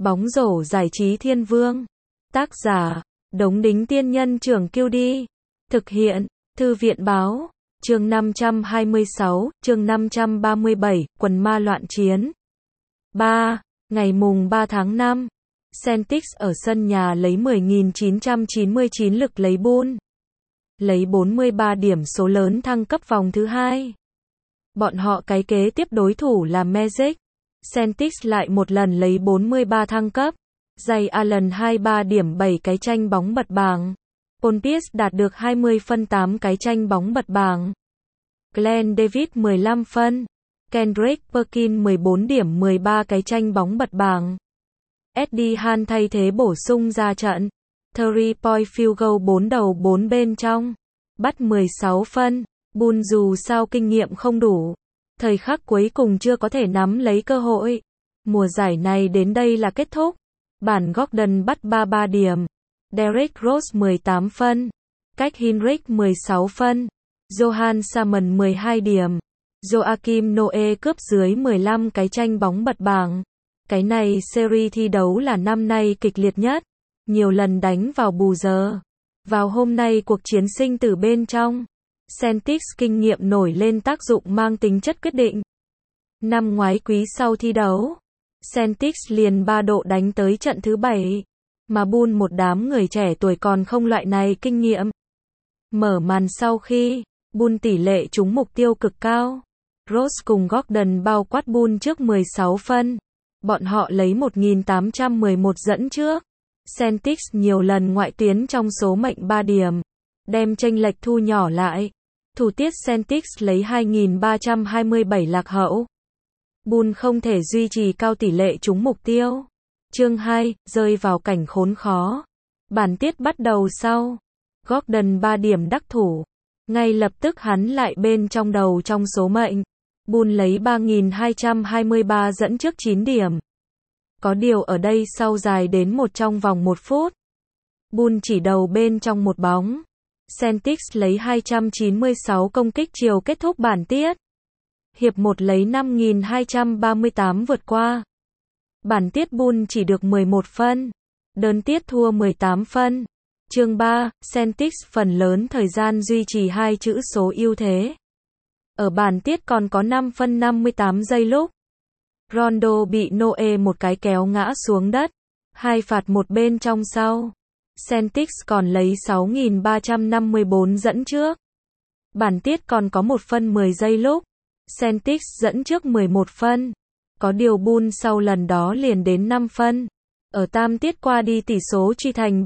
Bóng rổ giải trí thiên vương. Tác giả, Đống Đính Tiên Nhân Trưởng QD. Thực hiện, Thư viện Báo. Chương 526, chương 537, quần ma loạn chiến. 3. Ngày mùng 3 tháng 5. Celtics ở sân nhà lấy 10.999 lực lấy Bull. Lấy 43 điểm số lớn thăng cấp vòng thứ 2. Bọn họ cái kế tiếp đối thủ là Magic. Celtics lại một lần lấy 43 thăng cấp. Ray Allen 23 điểm 7 cái tranh bóng bật bảng. Paul Pierce đạt được 20 phân 8 cái tranh bóng bật bảng. Glenn Davis 15 phân. Kendrick Perkins 14 điểm 13 cái tranh bóng bật bảng. Eddie Hall thay thế bổ sung ra trận. 3-point field goal 4 đầu 4 bên trong. Bắt 16 phân. Bull dù sao kinh nghiệm không đủ. Thời khắc cuối cùng chưa có thể nắm lấy cơ hội. Mùa giải này đến đây là kết thúc. Bản Gordon bắt 33 điểm. Derrick Rose 18 phân. Cách Hinrich 16 phân. Johan Salmon 12 điểm. Joakim Noah cướp dưới 15 cái tranh bóng bật bảng. Cái này series thi đấu là năm nay kịch liệt nhất. Nhiều lần đánh vào bù giờ. Vào hôm nay cuộc chiến sinh tử bên trong. Celtics kinh nghiệm nổi lên tác dụng mang tính chất quyết định. Năm ngoái quý sau thi đấu, Celtics liền 3 độ đánh tới trận thứ 7. Mà Bull một đám người trẻ tuổi còn không loại này kinh nghiệm. Mở màn sau khi, Bull tỷ lệ trúng mục tiêu cực cao. Rose cùng Gordon bao quát Bull trước 16 phân. Bọn họ lấy 1.811 dẫn trước. Celtics nhiều lần ngoại tuyến trong số mệnh 3 điểm. Đem chênh lệch thu nhỏ lại. Thủ tiết Celtics lấy 2.327 lạc hậu. Bull không thể duy trì cao tỷ lệ trúng mục tiêu. Chương 2, rơi vào cảnh khốn khó. Bản tiết bắt đầu sau. Gordon 3 điểm đắc thủ. Ngay lập tức hắn lại bên trong đầu trong số mệnh. Bull lấy 3.223 dẫn trước 9 điểm. Có điều ở đây sau dài đến một trong vòng 1 phút. Bull chỉ đầu bên trong một bóng. Celtics lấy 296 công kích chiều kết thúc bản tiết. Hiệp 1 lấy 5.238 vượt qua. Bản tiết Bull chỉ được 11 phân. Đơn tiết thua 18 phân. Chương 3, Celtics phần lớn thời gian duy trì hai chữ số ưu thế. Ở bản tiết còn có 5 phân 58 giây lúc. Rondo bị Noah một cái kéo ngã xuống đất. 2 phạt một bên trong sau. Celtics còn lấy 6.354 dẫn trước. Bản tiết còn có 1 phân 10 giây lúc. Celtics dẫn trước 11 phân. Có điều Bull sau lần đó liền đến 5 phân. Ở tam tiết qua đi tỷ số truy thành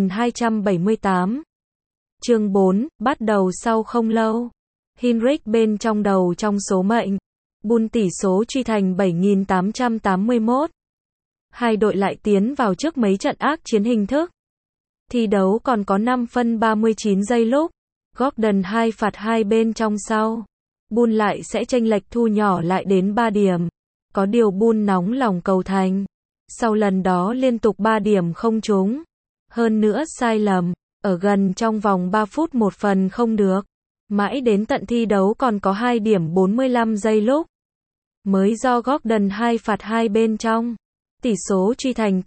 7.278. Chương 4, bắt đầu sau không lâu. Hinrich bên trong đầu trong số mệnh. Bull tỷ số truy thành 7.881. Hai đội lại tiến vào trước mấy trận ác chiến hình thức. Thi đấu còn có 5 phân 39 giây lúc. Gordon 2 phạt 2 bên trong sau. Bull lại sẽ chênh lệch thu nhỏ lại đến 3 điểm. Có điều Bull nóng lòng cầu thành. Sau lần đó liên tục 3 điểm không trúng. Hơn nữa sai lầm. Ở gần trong vòng 3 phút một phần không được. Mãi đến tận thi đấu còn có 2 điểm 45 giây lúc. Mới do Gordon 2 phạt 2 bên trong. Tỷ số truy thành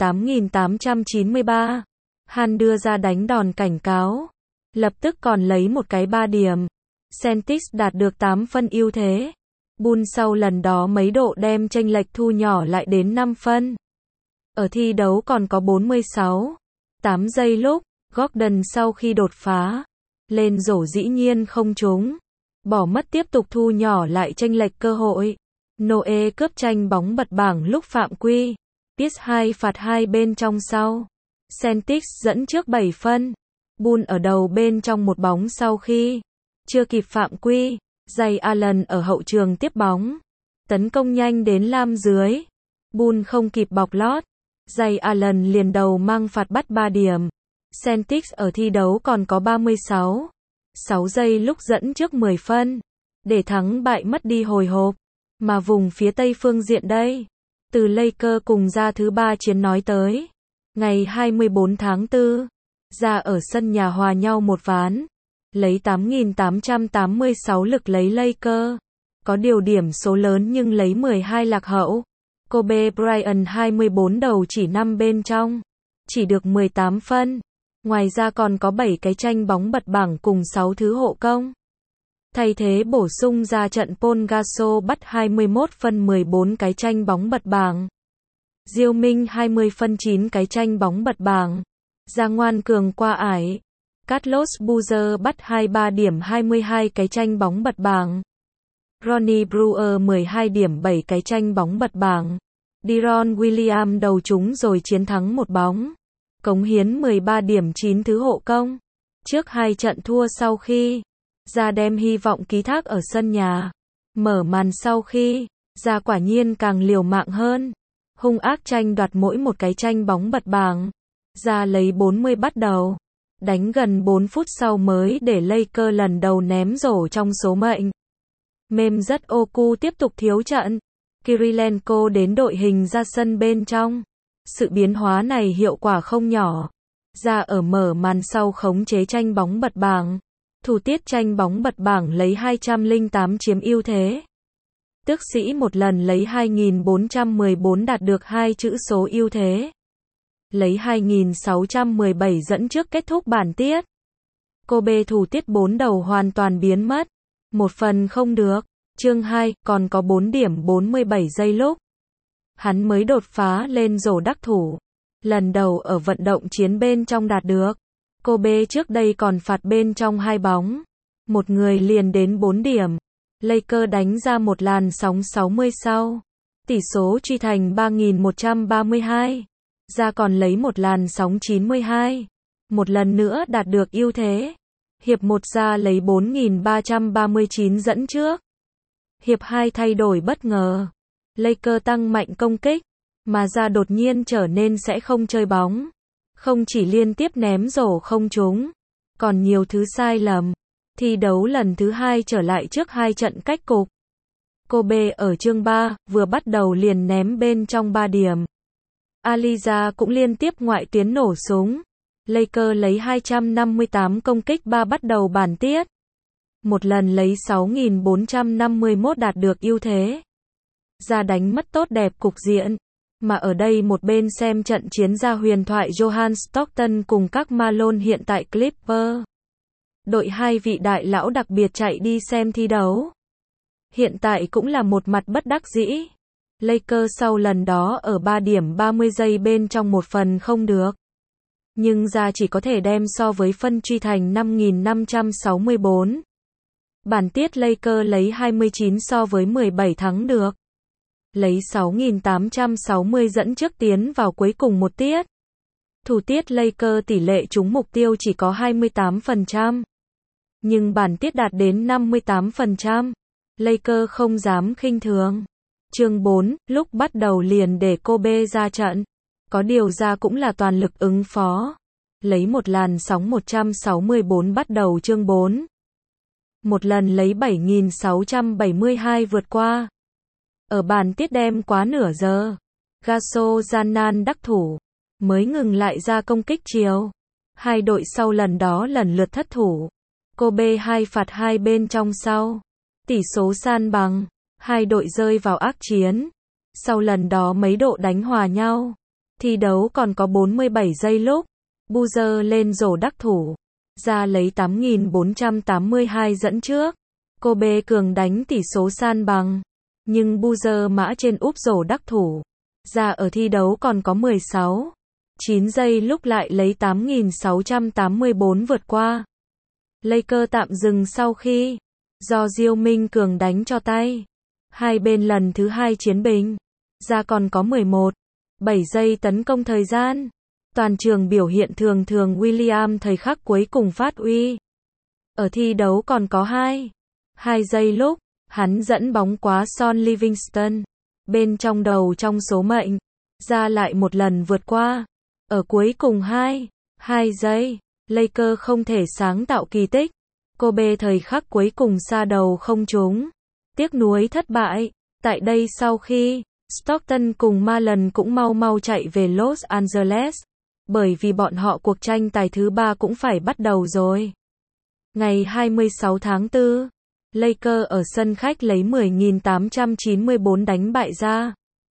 8.893. Han đưa ra đánh đòn cảnh cáo. Lập tức còn lấy một cái 3 điểm. Celtics đạt được 8 phân ưu thế. Bull sau lần đó mấy độ đem chênh lệch thu nhỏ lại đến 5 phân. Ở thi đấu còn có 46. 8 giây lúc. Gordon sau khi đột phá. Lên rổ dĩ nhiên không trúng. Bỏ mất tiếp tục thu nhỏ lại chênh lệch cơ hội. Noah cướp tranh bóng bật bảng lúc phạm quy. Pierce 2 phạt 2 bên trong sau. Celtics dẫn trước 7 phân. Bull ở đầu bên trong một bóng sau khi chưa kịp phạm quy. Ray Allen ở hậu trường tiếp bóng. Tấn công nhanh đến lam dưới. Bull không kịp bọc lót. Ray Allen liền đầu mang phạt bắt 3 điểm. Celtics ở thi đấu còn có 36. 6 giây lúc dẫn trước 10 phân. Để thắng bại mất đi hồi hộp. Mà vùng phía tây phương diện đây. Từ Lakers cùng ra thứ 3 chiến nói tới. Ngày 24 tháng 4. Ra ở sân nhà hòa nhau một ván. Lấy 8.886 lực lấy Lakers. Có điều điểm số lớn nhưng lấy 12 lạc hậu. Kobe Bryant 24 đầu chỉ 5 bên trong, chỉ được 18 phân. Ngoài ra còn có 7 cái tranh bóng bật bảng cùng 6 thứ hộ công. Thay thế bổ sung ra trận Paul Gasol bắt 21 phân 14 cái tranh bóng bật bảng. Diêu Minh 20 phân 9 cái tranh bóng bật bảng. Ra ngoan cường qua ải. Carlos Boozer bắt 23 điểm 22 cái tranh bóng bật bảng. Ronnie Brewer 12 điểm 7 cái tranh bóng bật bảng. Deron Williams đầu trúng rồi chiến thắng một bóng. Cống hiến 13 điểm 9 thứ hộ công. Trước 2 trận thua sau khi ra đem hy vọng ký thác ở sân nhà. Mở màn sau khi ra quả nhiên càng liều mạng hơn. Hung ác tranh đoạt mỗi một cái tranh bóng bật bảng. Ra lấy 40 bắt đầu. Đánh gần 4 phút sau mới để Lakers lần đầu ném rổ trong số mệnh. Mềm rất Oku tiếp tục thiếu trận. Kirilenko đến đội hình ra sân bên trong. Sự biến hóa này hiệu quả không nhỏ. Ra ở mở màn sau khống chế tranh bóng bật bảng. Thủ tiết tranh bóng bật bảng lấy 208 chiếm ưu thế. Tước sĩ một lần lấy 2414 đạt được 2 chữ số ưu thế. Lấy 2617 dẫn trước kết thúc bản tiết. Kobe thủ tiết 4 đầu hoàn toàn biến mất. Một phần không được. Chương 2, còn có 4 điểm 47 giây lúc. Hắn mới đột phá lên rổ đắc thủ. Lần đầu ở vận động chiến bên trong đạt được. Kobe trước đây còn phạt bên trong 2 bóng. Một người liền đến 4 điểm. Lakers đánh ra một làn sóng 60 sau. Tỷ số truy thành 3132. Ra còn lấy một làn sóng 92. Một lần nữa đạt được ưu thế. Hiệp 1 ra lấy 4339 dẫn trước. Hiệp 2 thay đổi bất ngờ. Lakers tăng mạnh công kích. Mà ra đột nhiên trở nên sẽ không chơi bóng. Không chỉ liên tiếp ném rổ không trúng. Còn nhiều thứ sai lầm. Thi đấu lần thứ 2 trở lại trước 2 trận cách cục. Kobe ở chương 3, vừa bắt đầu liền ném bên trong 3 điểm. Aliza cũng liên tiếp ngoại tuyến nổ súng. Lakers lấy 258 công kích 3 bắt đầu bản tiết. Một lần lấy 6451 đạt được ưu thế. Ra đánh mất tốt đẹp cục diện. Mà ở đây một bên xem trận chiến ra huyền thoại John Stockton cùng các Malone hiện tại Clippers. Đội 2 vị đại lão đặc biệt chạy đi xem thi đấu. Hiện tại cũng là một mặt bất đắc dĩ. Lakers sau lần đó ở 3 điểm 30 giây bên trong một phần không được. Nhưng ra chỉ có thể đem so với phân truy thành 5564. Bản tiết Lakers lấy 29 so với 17 thắng được. Lấy 6860 dẫn trước tiến vào cuối cùng một tiết. Thủ tiết Lakers tỷ lệ trúng mục tiêu chỉ có 28%. Nhưng bản tiết đạt đến 58%. Lakers không dám khinh thường. Chương 4, lúc bắt đầu liền để Kobe ra trận. Có điều ra cũng là toàn lực ứng phó. Lấy một làn sóng 164 bắt đầu chương 4. Một lần lấy 7672 vượt qua. Ở bàn tiết đem quá nửa giờ. Gasol gian nan đắc thủ. Mới ngừng lại ra công kích chiều. Hai đội sau lần đó lần lượt thất thủ. Kobe 2 phạt 2 bên trong sau. Tỷ số san bằng. Hai đội rơi vào ác chiến. Sau lần đó mấy độ đánh hòa nhau. Thi đấu còn có 47 giây lúc. Boozer lên rổ đắc thủ. Ra lấy 8482 dẫn trước. Kobe cường đánh tỷ số san bằng. Nhưng Boozer mã trên úp rổ đắc thủ. Ra ở thi đấu còn có 9 giây lúc lại lấy 8684 vượt qua. Lakers tạm dừng sau khi do Diêu Minh cường đánh cho tay. Hai bên lần thứ 2 chiến bình. Ra còn có 7 giây tấn công thời gian. Toàn trường biểu hiện thường William thời khắc cuối cùng phát uy. Ở thi đấu còn có 2 giây lúc hắn dẫn bóng quá Son Livingston. Bên trong đầu trong số mệnh. Ra lại một lần vượt qua. Ở cuối cùng 2 giây. Lakers không thể sáng tạo kỳ tích. Kobe thời khắc cuối cùng xa đầu không trúng. Tiếc nuối thất bại. Tại đây sau khi Stockton cùng Malone cũng mau chạy về Los Angeles. Bởi vì bọn họ cuộc tranh tài thứ 3 cũng phải bắt đầu rồi. Ngày 26 tháng 4. Lakers ở sân khách lấy 10.894 đánh bại ra.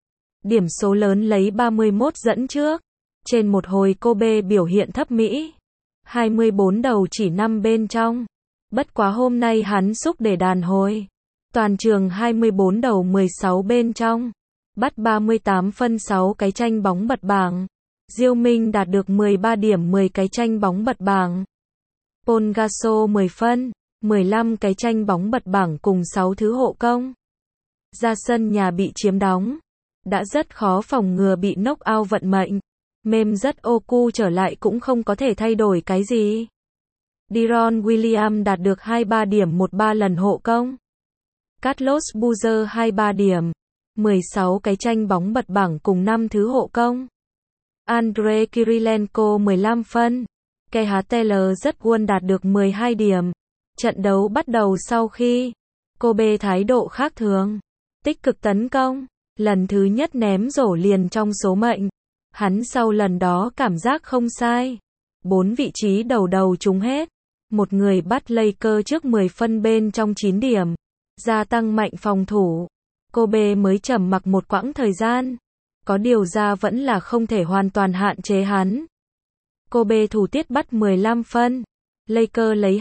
Điểm số lớn lấy 31 dẫn trước. Trên một hồi Kobe biểu hiện thấp mỹ. 24 đầu chỉ 5 bên trong. Bất quá hôm nay hắn xúc để đàn hồi. Toàn trường 24 đầu 16 bên trong. Bắt 38 phân 6 cái tranh bóng bật bảng. Diêu Minh đạt được 13 điểm 10 cái tranh bóng bật bảng. Paul Gasol 10 phân, 15 cái tranh bóng bật bảng cùng 6 thứ hộ công. Ra sân nhà bị chiếm đóng. Đã rất khó phòng ngừa bị knock out vận mệnh. Mềm rất Oku trở lại cũng không có thể thay đổi cái gì. Deron Williams đạt được 23 điểm 13 lần hộ công. Carlos Boozer 23 điểm, 16 cái tranh bóng bật bảng cùng 5 thứ hộ công. Andrei Kirilenko 15 phân. Keith Taylor rất won đạt được 12 điểm. Trận đấu bắt đầu sau khi Kobe thái độ khác thường, tích cực tấn công, lần thứ nhất ném rổ liền trong số mệnh. Hắn sau lần đó cảm giác không sai. 4 vị trí đầu trúng hết. Một người bắt Lakers trước 10 phân bên trong 9 điểm. Gia tăng mạnh phòng thủ. Kobe mới trầm mặc một quãng thời gian. Có điều ra vẫn là không thể hoàn toàn hạn chế hắn. Kobe thủ tiết bắt 15 phân. Lakers lấy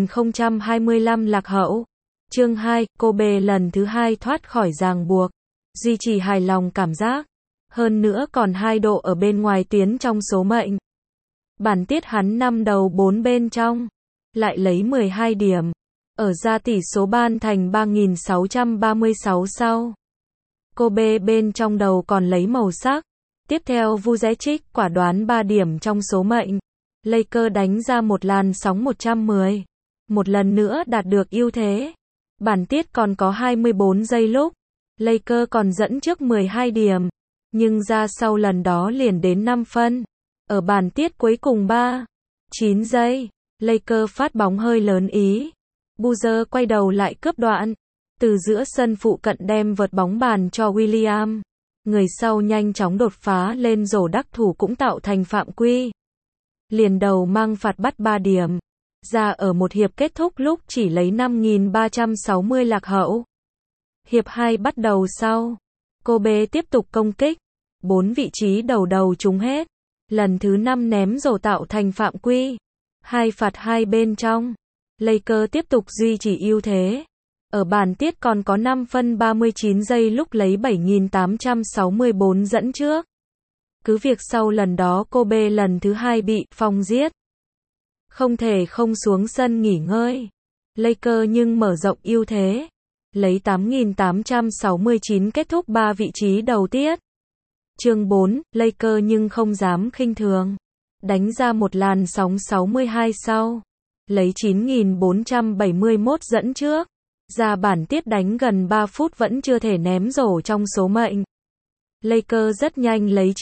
2025 lạc hậu. Chương 2, Kobe lần thứ 2 thoát khỏi ràng buộc. Duy trì hài lòng cảm giác. Hơn nữa còn 2 độ ở bên ngoài tuyến trong số mệnh. Bản tiết hắn 5 đầu 4 bên trong. Lại lấy 12 điểm. Ở ra tỷ số ban thành 3636 sau. Kobe bên trong đầu còn lấy màu sắc. Tiếp theo Vucevic quả đoán 3 điểm trong số mệnh. Lakers đánh ra một làn sóng 110. Một lần nữa đạt được ưu thế. Bản tiết còn có 24 giây lúc. Lakers còn dẫn trước 12 điểm. Nhưng ra sau lần đó liền đến 5 phân. Ở bản tiết cuối cùng 9 giây. Lakers phát bóng hơi lớn ý. Boozer quay đầu lại cướp đoạn. Từ giữa sân phụ cận đem vợt bóng bàn cho Williams. Người sau nhanh chóng đột phá lên rổ đắc thủ cũng tạo thành phạm quy. Liền đầu mang phạt bắt 3 điểm. Ra ở một hiệp kết thúc lúc chỉ lấy 5360 lạc hậu. Hiệp 2 bắt đầu sau. Kobe tiếp tục công kích. 4 vị trí đầu trúng hết. Lần thứ 5 ném rổ tạo thành phạm quy. 2 phạt 2 bên trong. Lakers tiếp tục duy trì ưu thế. Ở bản tiết còn có 5 phân 39 giây lúc lấy 7864 dẫn trước. Cứ việc sau lần đó Kobe lần thứ 2 bị phong giết. Không thể không xuống sân nghỉ ngơi. Lakers nhưng mở rộng ưu thế. Lấy 8869 kết thúc 3 vị trí đầu tiết. Chương 4, Lakers nhưng không dám khinh thường. Đánh ra một làn sóng 62 sau. Lấy 9471 dẫn trước. Ra bản tiết đánh gần 3 phút vẫn chưa thể ném rổ trong số mệnh. Lakers rất nhanh lấy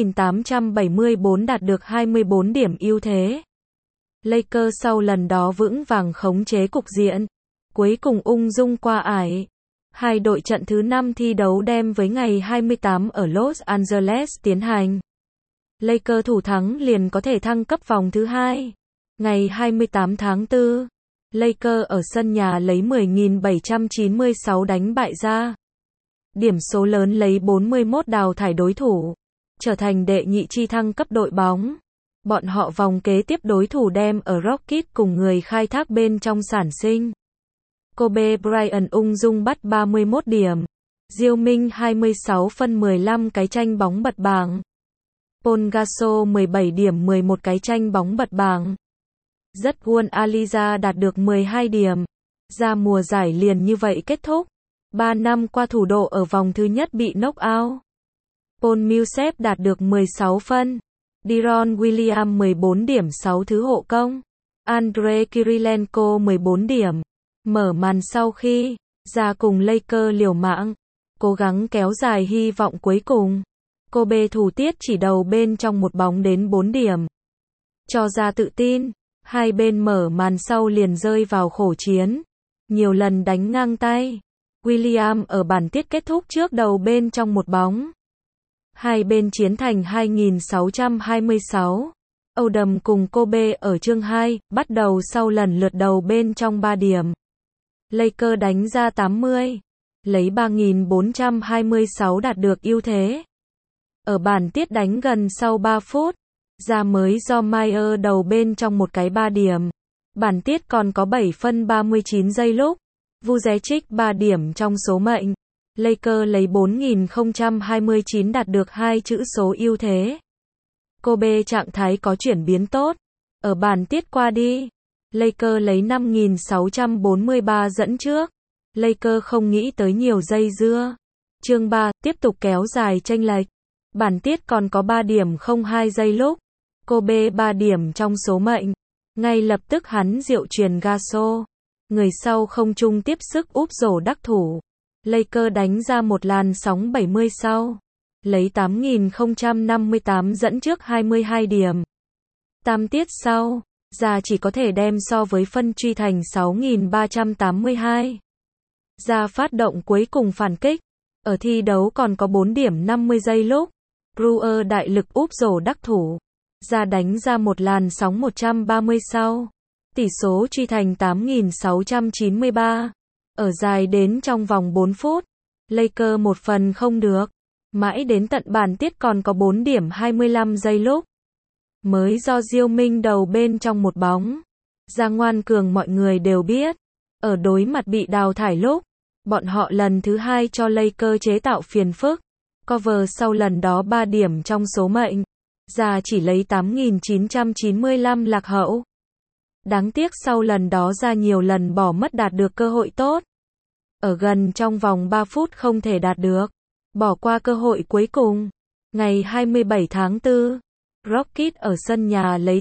9874 đạt được 24 điểm ưu thế. Lakers sau lần đó vững vàng khống chế cục diện. Cuối cùng ung dung qua ải. Hai đội trận thứ 5 thi đấu đem với ngày 28 ở Los Angeles tiến hành. Lakers thủ thắng liền có thể thăng cấp vòng thứ 2. Ngày 28 tháng 4, Lakers ở sân nhà lấy 10.796 đánh bại ra. Điểm số lớn lấy 41 đào thải đối thủ. Trở thành đệ nhị chi thăng cấp đội bóng. Bọn họ vòng kế tiếp đối thủ đem ở Rockets cùng người khai thác bên trong sản sinh. Kobe Bryant ung dung bắt 31 điểm. Diêu Minh 26 phân 15 cái tranh bóng bật bảng. Paul Gasol 17 điểm 11 cái tranh bóng bật bảng. Rất won Aliza đạt được 12 điểm. Ra mùa giải liền như vậy kết thúc. 3 năm qua thủ độ ở vòng thứ nhất bị knock out. Paul Millsap đạt được 16 phân. Deron Williams 14 điểm 6 thứ hộ công. Andrei Kirilenko 14 điểm. Mở màn sau khi ra cùng Lakers liều mạng. Cố gắng kéo dài hy vọng cuối cùng. Kobe thủ tiết chỉ đầu bên trong một bóng đến 4 điểm. Cho ra tự tin. Hai bên mở màn sau liền rơi vào khổ chiến. Nhiều lần đánh ngang tay. Williams ở bản tiết kết thúc trước đầu bên trong một bóng. Hai bên chiến thành 2626. Odom cùng Kobe ở chương 2, bắt đầu sau lần lượt đầu bên trong 3 điểm. Lakers đánh ra 80. Lấy 3426 đạt được ưu thế. Ở bản tiết đánh gần sau 3 phút, ra mới do Meyer đầu bên trong một cái 3 điểm. Bản tiết còn có 7 phân 39 giây lúc. Vucevic 3 điểm trong số mệnh. Lakers lấy 4029 đạt được 2 chữ số ưu thế. Kobe trạng thái có chuyển biến tốt. Ở bản tiết qua đi, Lakers lấy 5643 dẫn trước. Lakers không nghĩ tới nhiều dây dưa. Chương 3, tiếp tục kéo dài chênh lệch. Bản tiết còn có 3 điểm 02 giây lúc. Kobe 3 điểm trong số mệnh. Ngay lập tức hắn diệu truyền Gasol. Người sau không chung tiếp sức úp rổ đắc thủ. Lakers đánh ra một làn sóng 70 sau. Lấy 8058 dẫn trước 22 điểm. Tam tiết sau, ra chỉ có thể đem so với phân truy thành 6382. Ra phát động cuối cùng phản kích. Ở thi đấu còn có 4 điểm 50 giây lúc. Brewer đại lực úp rổ đắc thủ. Ra đánh ra một làn sóng 130 sau. Tỷ số truy thành 8693. Ở dài đến trong vòng 4 phút. Lakers một phần không được. Mãi đến tận bản tiết còn có 4 điểm 25 giây lúc. Mới do Diêu Minh đầu bên trong một bóng. Ra ngoan cường mọi người đều biết. Ở đối mặt bị đào thải lúc. Bọn họ lần thứ 2 cho Lakers chế tạo phiền phức. Cover sau lần đó 3 điểm trong số mệnh. Ra chỉ lấy 8995 lạc hậu. Đáng tiếc sau lần đó ra nhiều lần bỏ mất đạt được cơ hội tốt. Ở gần trong vòng 3 phút không thể đạt được. Bỏ qua cơ hội cuối cùng. Ngày 27 tháng 4, Rockets ở sân nhà lấy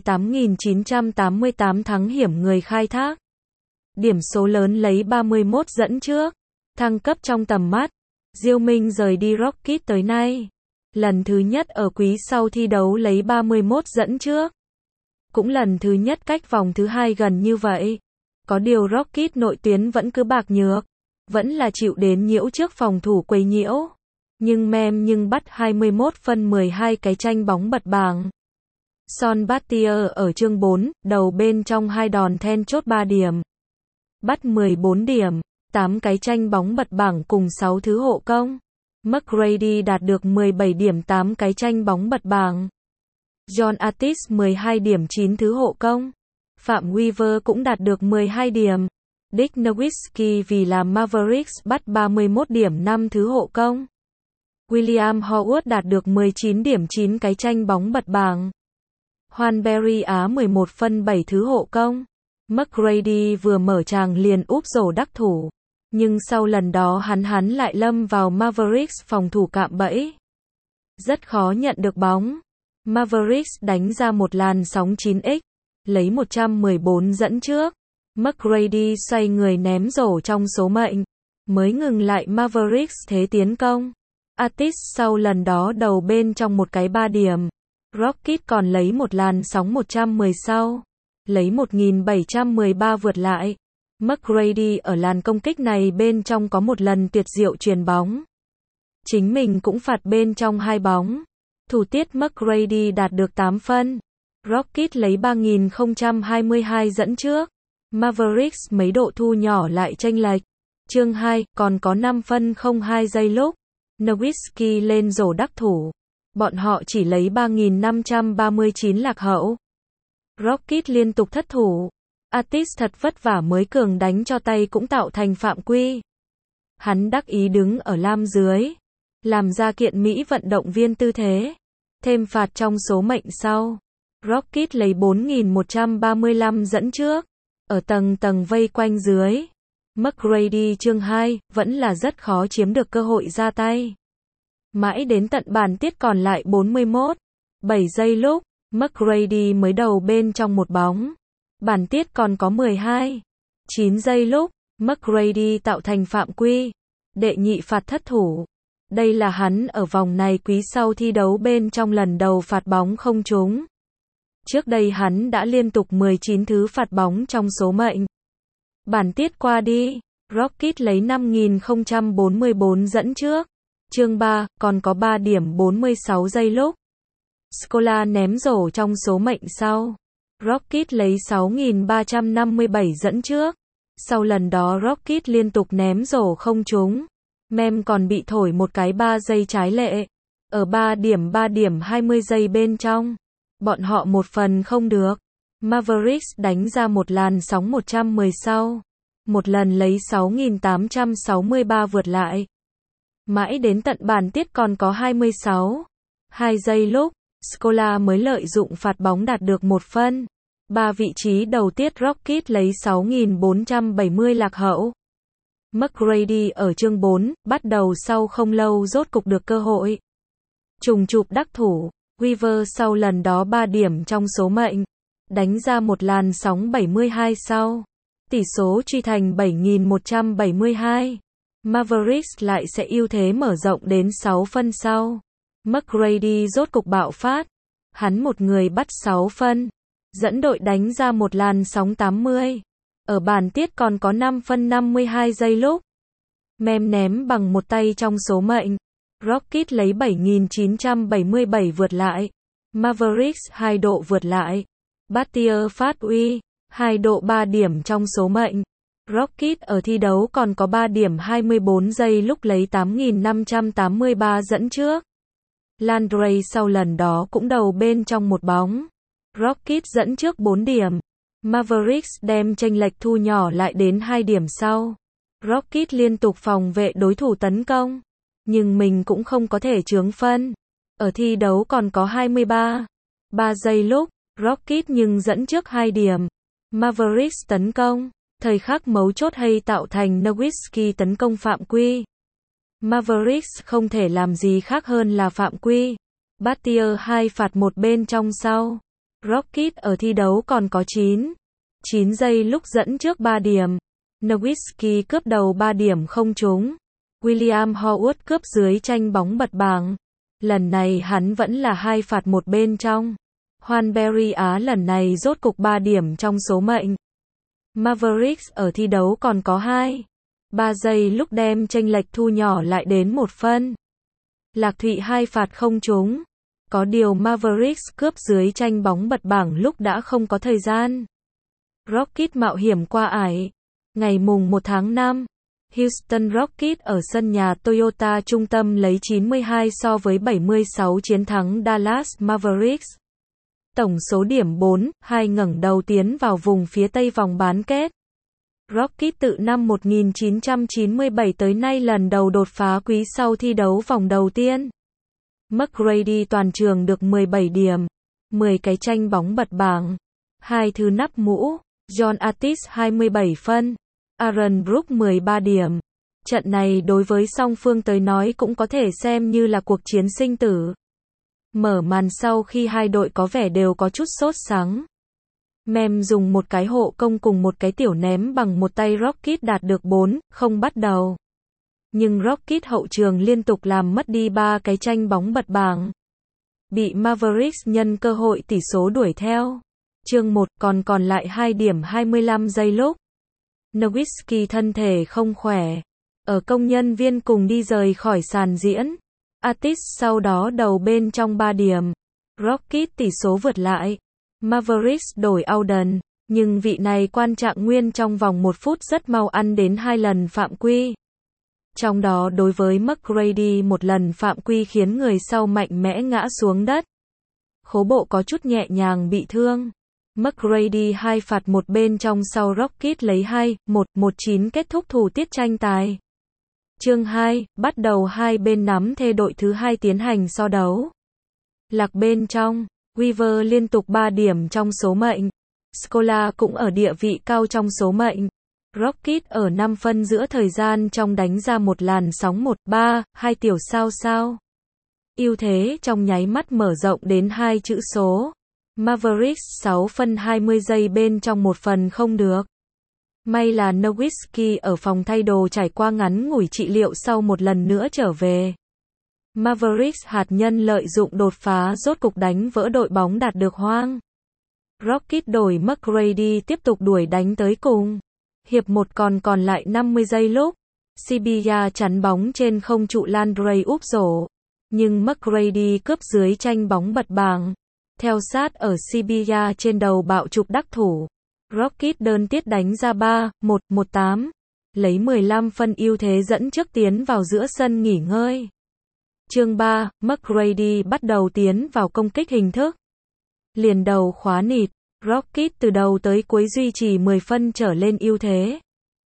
8988 thắng hiểm người khai thác. Điểm số lớn lấy 31 dẫn trước. Thăng cấp trong tầm mắt. Diêu Minh rời đi Rockets tới nay. Lần thứ nhất ở quý sau thi đấu lấy 31 dẫn trước. Cũng lần thứ nhất cách vòng thứ 2 gần như vậy. Có điều Rockets nội tuyến vẫn cứ bạc nhược. Vẫn là chịu đến nhiễu trước phòng thủ quấy nhiễu. Nhưng bắt 21 phân 12 cái tranh bóng bật bảng. Son Battier ở chương 4, đầu bên trong 2 đòn then chốt 3 điểm. Bắt 14 điểm, 8 cái tranh bóng bật bảng cùng 6 thứ hộ công. McGrady đạt được 17 điểm 8 cái tranh bóng bật bảng. John Artis 12 điểm 9 thứ hộ công. Phạm Weaver cũng đạt được 12 điểm. Dick Nowitzki vì là Mavericks bắt 31 điểm 5 thứ hộ công. William Howard đạt được 19 điểm 9 cái tranh bóng bật bảng. Juan Berry Á 11 phân 7 thứ hộ công. McGrady vừa mở tràng liền úp rổ đắc thủ. Nhưng sau lần đó hắn lại lâm vào Mavericks phòng thủ cạm bẫy. Rất khó nhận được bóng. Mavericks đánh ra một làn sóng 9x. Lấy 114 dẫn trước. McGrady xoay người ném rổ trong số mệnh. Mới ngừng lại Mavericks thế tiến công. Artis sau lần đó đầu bên trong một cái 3 điểm. Rockets còn lấy một làn sóng 110 sau. Lấy 1713 vượt lại. McGrady ở làn công kích này bên trong có một lần tuyệt diệu chuyền bóng. Chính mình cũng phạt bên trong 2 bóng. Thủ tiết McGrady đạt được 8 phân. Rockets lấy 3022 dẫn trước. Mavericks mấy độ thu nhỏ lại chênh lệch. Chương 2, còn có 5 phân 02 giây lúc. Nowitzki lên rổ đắc thủ. Bọn họ chỉ lấy 3539 lạc hậu. Rockets liên tục thất thủ. Artis thật vất vả mới cường đánh cho tay cũng tạo thành phạm quy. Hắn đắc ý đứng ở lam dưới. Làm ra kiện Mỹ vận động viên tư thế. Thêm phạt trong số mệnh sau. Rockets lấy 4135 dẫn trước. Ở tầng vây quanh dưới. McGrady chương 2, vẫn là rất khó chiếm được cơ hội ra tay. Mãi đến tận bản tiết còn lại 7 giây lúc, McGrady mới đầu bên trong một bóng. Bản tiết còn có 9 giây lúc, McGrady tạo thành phạm quy. Đệ nhị phạt thất thủ. Đây là hắn ở vòng này quý sau thi đấu bên trong lần đầu phạt bóng không trúng. Trước đây hắn đã liên tục 19 thứ phạt bóng trong số mệnh. Bản tiết qua đi, Rockets lấy 5044 dẫn trước. Chương 3, còn có 3 điểm 46 giây lúc. Scola ném rổ trong số mệnh sau. Rockets lấy 6357 dẫn trước. Sau lần đó Rockets liên tục ném rổ không trúng. Mem còn bị thổi một cái 3 giây trái lệ. Ở 3 điểm 20 giây bên trong, bọn họ một phần không được. Mavericks đánh ra một làn sóng 110 sau. Một lần lấy 6.863 vượt lại. Mãi đến tận bàn tiết còn có 2 giây lúc, Scola mới lợi dụng phạt bóng đạt được một phân. 3 vị trí đầu tiết Rocket lấy 6.470 lạc hậu. McGrady ở chương 4, bắt đầu sau không lâu rốt cục được cơ hội. Trùng chụp đắc thủ, Weaver sau lần đó 3 điểm trong số mệnh. Đánh ra một làn sóng 72 sau. Tỷ số truy thành 7.172. Mavericks lại sẽ ưu thế mở rộng đến 6 phân sau. McGrady rốt cục bạo phát. Hắn một người bắt 6 phân. Dẫn đội đánh ra một làn sóng 80. Ở bàn tiết còn có 5 phân 52 giây lúc. Mem ném bằng một tay trong số mệnh. Rocket lấy 7.977 vượt lại. Mavericks 2 độ vượt lại. Battier phát uy. 2 độ 3 điểm trong số mệnh. Rocket ở thi đấu còn có 3 điểm 24 giây lúc lấy 8.583 dẫn trước. Landry sau lần đó cũng đầu bên trong một bóng. Rocket dẫn trước 4 điểm. Mavericks đem chênh lệch thu nhỏ lại đến 2 điểm sau. Rocket liên tục phòng vệ đối thủ tấn công. Nhưng mình cũng không có thể chướng phân. Ở thi đấu còn có 3 giây lúc, Rocket nhưng dẫn trước 2 điểm. Mavericks tấn công. Thời khắc mấu chốt hay tạo thành Nowitzki tấn công phạm quy. Mavericks không thể làm gì khác hơn là phạm quy. Battier 2 phạt một bên trong sau. Rocket ở thi đấu còn có 9 giây lúc dẫn trước 3 điểm. Nowitzki cướp đầu 3 điểm không trúng. William Howard cướp dưới tranh bóng bật bảng. Lần này hắn vẫn là 2 phạt một bên trong. Juan Á lần này rốt cục 3 điểm trong số mệnh. Mavericks ở thi đấu còn có 3 giây lúc đem chênh lệch thu nhỏ lại đến 1 phân. Lạc Thụy 2 phạt không trúng. Có điều Mavericks cướp dưới tranh bóng bật bảng lúc đã không có thời gian. Rocket mạo hiểm qua ải. Ngày mùng 1 tháng 5, Houston Rockets ở sân nhà Toyota Trung tâm lấy 92 so với 76 chiến thắng Dallas Mavericks. Tổng số điểm 4-2 ngẩng đầu tiến vào vùng phía Tây vòng bán kết. Rockets từ năm 1997 tới nay lần đầu đột phá quý sau thi đấu vòng đầu tiên. McGrady toàn trường được 17 điểm, 10 cái tranh bóng bật bảng, 2 thứ nắp mũ, John Artis 27 phân, Aaron Brooks 13 điểm. Trận này đối với song phương tới nói cũng có thể xem như là cuộc chiến sinh tử. Mở màn sau khi hai đội có vẻ đều có chút sốt sắng. Mem dùng một cái hộ công cùng một cái tiểu ném bằng một tay Rocket đạt được 4-0 bắt đầu. Nhưng Rocket hậu trường liên tục làm mất đi 3 cái tranh bóng bật bảng. Bị Mavericks nhân cơ hội tỷ số đuổi theo. Chương 1 còn lại 2 điểm 25 giây lúc. Nowitzki thân thể không khỏe. Ở công nhân viên cùng đi rời khỏi sàn diễn. Artis sau đó đầu bên trong 3 điểm. Rocket tỷ số vượt lại. Mavericks đổi Auden, nhưng vị này quan trạng nguyên trong vòng 1 phút rất mau ăn đến 2 lần phạm quy. Trong đó đối với McGrady một lần phạm quy khiến người sau mạnh mẽ ngã xuống đất. Khố bộ có chút nhẹ nhàng bị thương. McGrady 2 phạt một bên trong sau Rocket lấy 2-1-1-9 kết thúc thủ tiết tranh tài. Chương 2, bắt đầu hai bên nắm thê đội thứ 2 tiến hành so đấu. Lạc bên trong, Weaver liên tục 3 điểm trong số mệnh. Scola cũng ở địa vị cao trong số mệnh. Rocket ở 5 phân giữa thời gian trong đánh ra một làn sóng 1-3-2 tiểu sao. Ưu thế trong nháy mắt mở rộng đến 2 chữ số. Mavericks 6 phân 20 giây bên trong 1 phần không được. May là Nowitzki ở phòng thay đồ trải qua ngắn ngủi trị liệu sau một lần nữa trở về. Mavericks hạt nhân lợi dụng đột phá rốt cục đánh vỡ đội bóng đạt được hoang. Rocket đổi McGrady tiếp tục đuổi đánh tới cùng. Hiệp 1 còn lại 50 giây lúc. Sibilla chắn bóng trên không trụ Landry úp rổ. Nhưng McGrady cướp dưới tranh bóng bật bảng. Theo sát ở Sibilla trên đầu bạo trục đắc thủ. Rocket đơn tiết đánh ra 3-1-1-8. Lấy 15 phân ưu thế dẫn trước tiến vào giữa sân nghỉ ngơi. Chương 3, McGrady bắt đầu tiến vào công kích hình thức. Liền đầu khóa nịt, Rockets từ đầu tới cuối duy trì 10 phân trở lên ưu thế.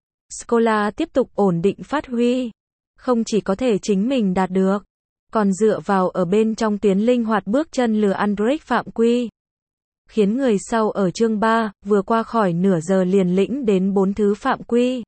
Scola tiếp tục ổn định phát huy. Không chỉ có thể chính mình đạt được, còn dựa vào ở bên trong tuyến linh hoạt bước chân lừa Andrić phạm quy. Khiến người sau ở chương 3, vừa qua khỏi nửa giờ liền lĩnh đến 4 thứ phạm quy.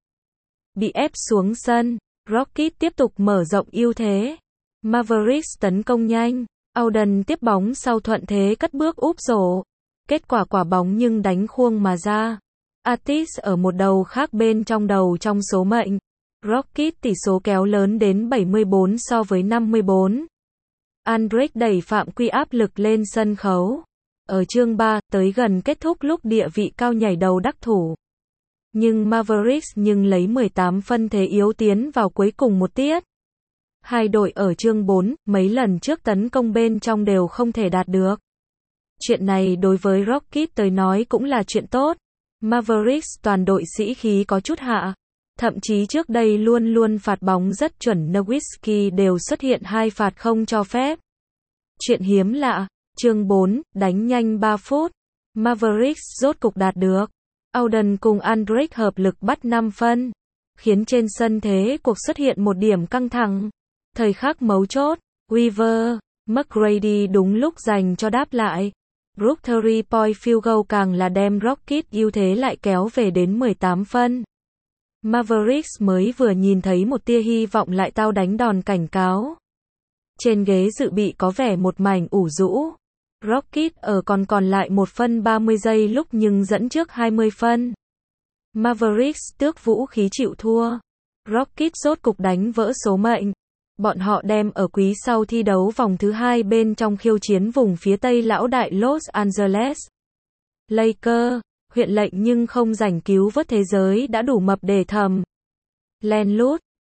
Bị ép xuống sân, Rockets tiếp tục mở rộng ưu thế. Mavericks tấn công nhanh, Auden tiếp bóng sau thuận thế cất bước úp rổ. Kết quả quả bóng nhưng đánh khuông mà ra. Atis ở một đầu khác bên trong đầu trong số mệnh. Rockets tỷ số kéo lớn đến 74 so với 54. Andrić đẩy phạm quy áp lực lên sân khấu. Ở chương 3, tới gần kết thúc lúc địa vị cao nhảy đầu đắc thủ. Nhưng Mavericks lấy 18 phân thế yếu tiến vào cuối cùng một tiết. Hai đội ở chương 4, mấy lần trước tấn công bên trong đều không thể đạt được. Chuyện này đối với Rockets tới nói cũng là chuyện tốt. Mavericks toàn đội sĩ khí có chút hạ. Thậm chí trước đây luôn luôn phạt bóng rất chuẩn, Nowitzki đều xuất hiện 2 phạt không cho phép. Chuyện hiếm lạ. Chương 4, đánh nhanh 3 phút. Mavericks rốt cục đạt được. Auden cùng Andrić hợp lực bắt 5 phân. Khiến trên sân thế cuộc xuất hiện một điểm căng thẳng. Thời khắc mấu chốt, Weaver, McGrady đúng lúc dành cho đáp lại. Brook 3-point field goal càng là đem Rockets ưu thế lại kéo về đến 18 phân. Mavericks mới vừa nhìn thấy một tia hy vọng lại tao đánh đòn cảnh cáo. Trên ghế dự bị có vẻ một mảnh ủ rũ. Rockets ở còn lại 1 phân 30 giây lúc nhưng dẫn trước 20 phân. Mavericks tước vũ khí chịu thua. Rockets rốt cục đánh vỡ số mệnh. Bọn họ đem ở quý sau thi đấu vòng thứ 2 bên trong khiêu chiến vùng phía Tây lão đại Los Angeles Lakers, huyện lệnh nhưng không giành cứu vớt thế giới đã đủ mập để thầm. Len lút,